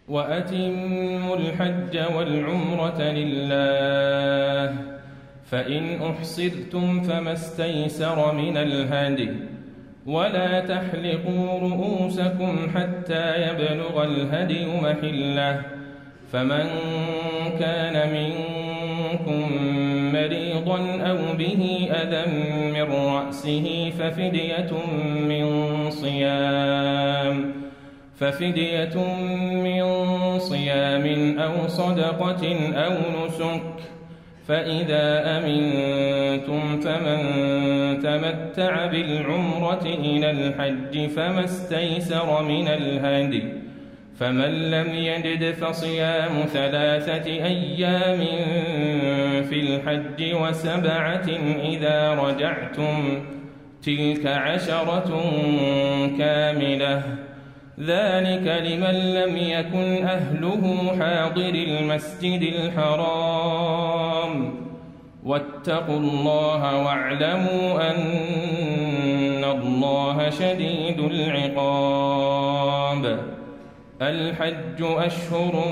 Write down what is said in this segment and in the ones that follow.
وأتموا الحج والعمرة لله، فإن أحصرتم فما استيسر من الهدي، ولا تحلقوا رؤوسكم حتى يبلغ الهدي محله، فمن كان منكم مريضا أو به أذى من رأسه ففدية من صيام أو صدقة أو نسك، فإذا أمنتم فمن تمتع بالعمرة إلى الحج فما استيسر من الهدي، فمن لم يجد فصيام 3 أيام في الحج و7 إذا رجعتم، تلك 10 كاملة، ذلك لمن لم يكن أهله حاضر المسجد الحرام، واتقوا الله واعلموا أن الله شديد العقاب. الحج أشهر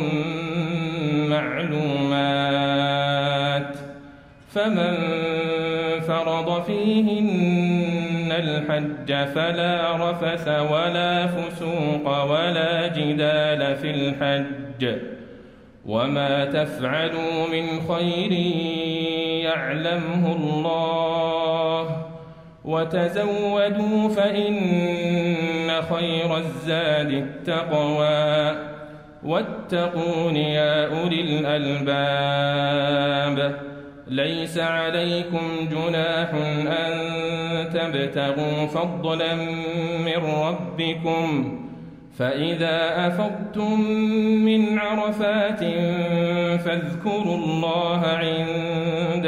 معلومات، فمن فرض فيهن الحج فلا رفث ولا فسوق ولا جدال في الحج، وما تفعلوا من خير يعلمه الله، وتزودوا فإن خير الزاد التقوى، واتقون يا أولي الألباب. ليس عليكم جناح أن تبتغوا فضلا من ربكم، فإذا أفضتم من عرفات فاذكروا الله عند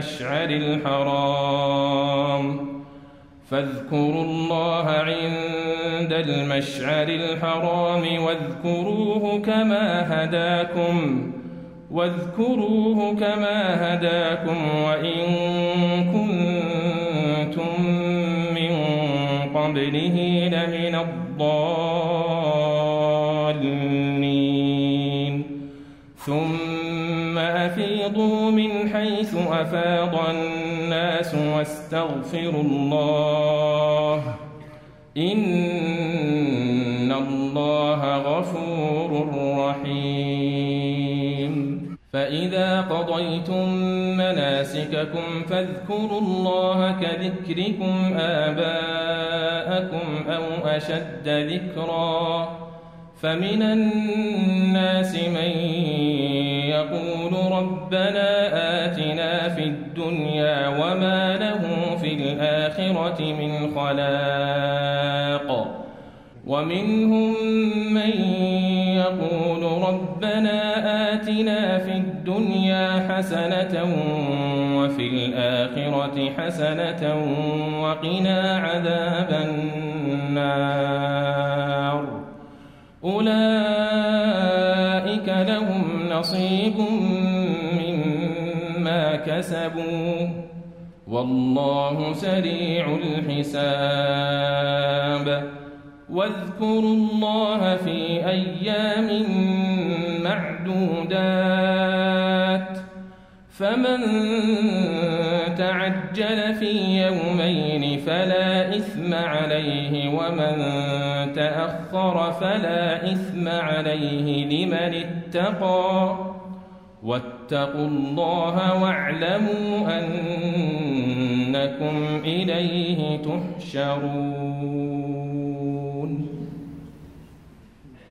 المشعر الحرام واذكروه كما هداكم وإن كنتم من قبله لمن الضالين. ثم أفيضوا من حيث أفاض الناس واستغفروا الله، إن الله غفور رحيم. فإذا قضيتم مناسككم فاذكروا الله كذكركم آباءكم أو أشد ذكرا، فمن الناس من يقول ربنا آتنا في الدنيا وما له في الآخرة من خلاق، ومنهم من يقول ربنا آتنا في الدنيا حسنة وفي الآخرة حسنة وقنا عذاب النار. أولئك لهم نصيب مما كسبوا، والله سريع الحساب. واذكروا الله في أيام معدودات، فمن تعجل في يومين فلا إثم عليه، ومن تأخر فلا إثم عليه لمن اتقى، واتقوا الله واعلموا أنكم إليه تحشرون.